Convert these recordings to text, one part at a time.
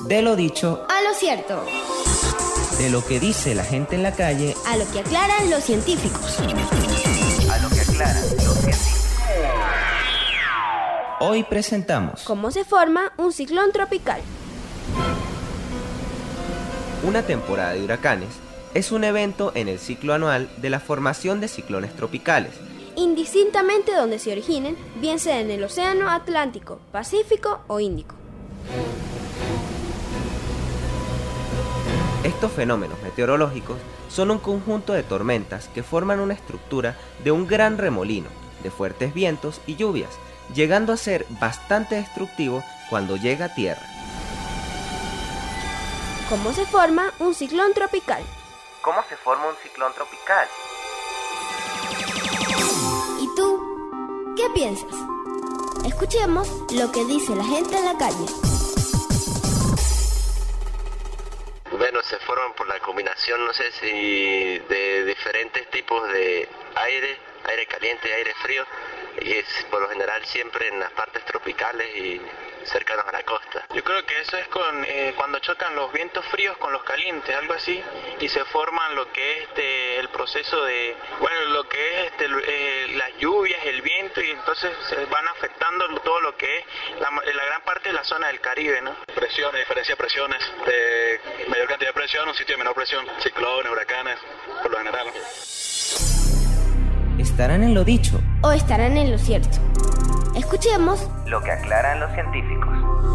De lo dicho a lo cierto. De lo que dice la gente en la calle A lo que aclaran los científicos. A lo que aclaran los científicos. Hoy presentamos ¿Cómo se forma un ciclón tropical? Una temporada de huracanes es un evento en el ciclo anual de la formación de ciclones tropicales, Indistintamente donde se originen, bien sea en el Océano Atlántico, Pacífico o Índico. Estos fenómenos meteorológicos son un conjunto de tormentas que forman una estructura de un gran remolino, de fuertes vientos y lluvias, llegando a ser bastante destructivo cuando llega a tierra. ¿Cómo se forma un ciclón tropical? ¿Cómo se forma un ciclón tropical? ¿Y tú? ¿Qué piensas? Escuchemos lo que dice la gente en la calle. Bueno, se forman por la combinación, no sé si de diferentes tipos de aire caliente y aire frío, y es por lo general siempre en las partes tropicales y cercanos a la costa. Yo creo que eso es cuando chocan los vientos fríos con los calientes, algo así, y se forman lo que es el proceso de, lo que es las lluvias, el viento, y entonces se van afectando todo lo que es la gran parte de la zona del Caribe, ¿no? Presiones, diferencia de presiones, de mayor cantidad de presión, un sitio de menor presión, ciclones, huracanes, por lo general. ¿Estarán en lo dicho ¿O estarán en lo cierto? Escuchemos lo que aclaran los científicos?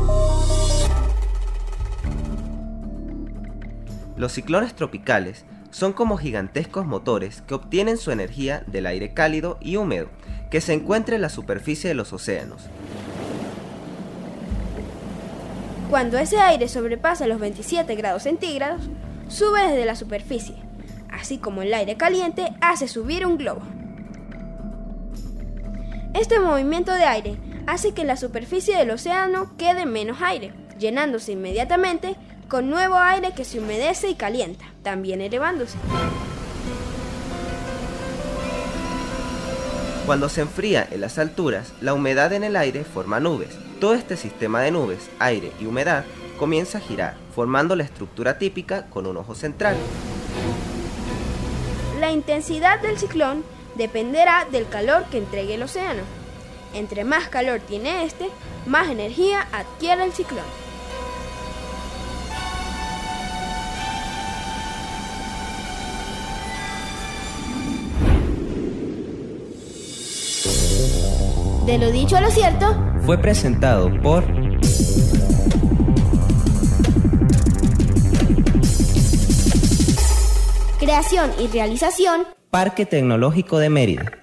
Los ciclones tropicales son como gigantescos motores que obtienen su energía del aire cálido y húmedo que se encuentra en la superficie de los océanos. Cuando ese aire sobrepasa los 27 grados centígrados, sube desde la superficie, así como el aire caliente hace subir un globo. Este movimiento de aire hace que la superficie del océano quede menos aire, llenándose inmediatamente con nuevo aire que se humedece y calienta, también elevándose. Cuando se enfría en las alturas, la humedad en el aire forma nubes. Todo este sistema de nubes, aire y humedad comienza a girar, formando la estructura típica con un ojo central. La intensidad del ciclón dependerá del calor que entregue el océano. Entre más calor tiene más energía adquiere el ciclón. De lo dicho a lo cierto, fue presentado por creación y realización, Parque Tecnológico de Mérida.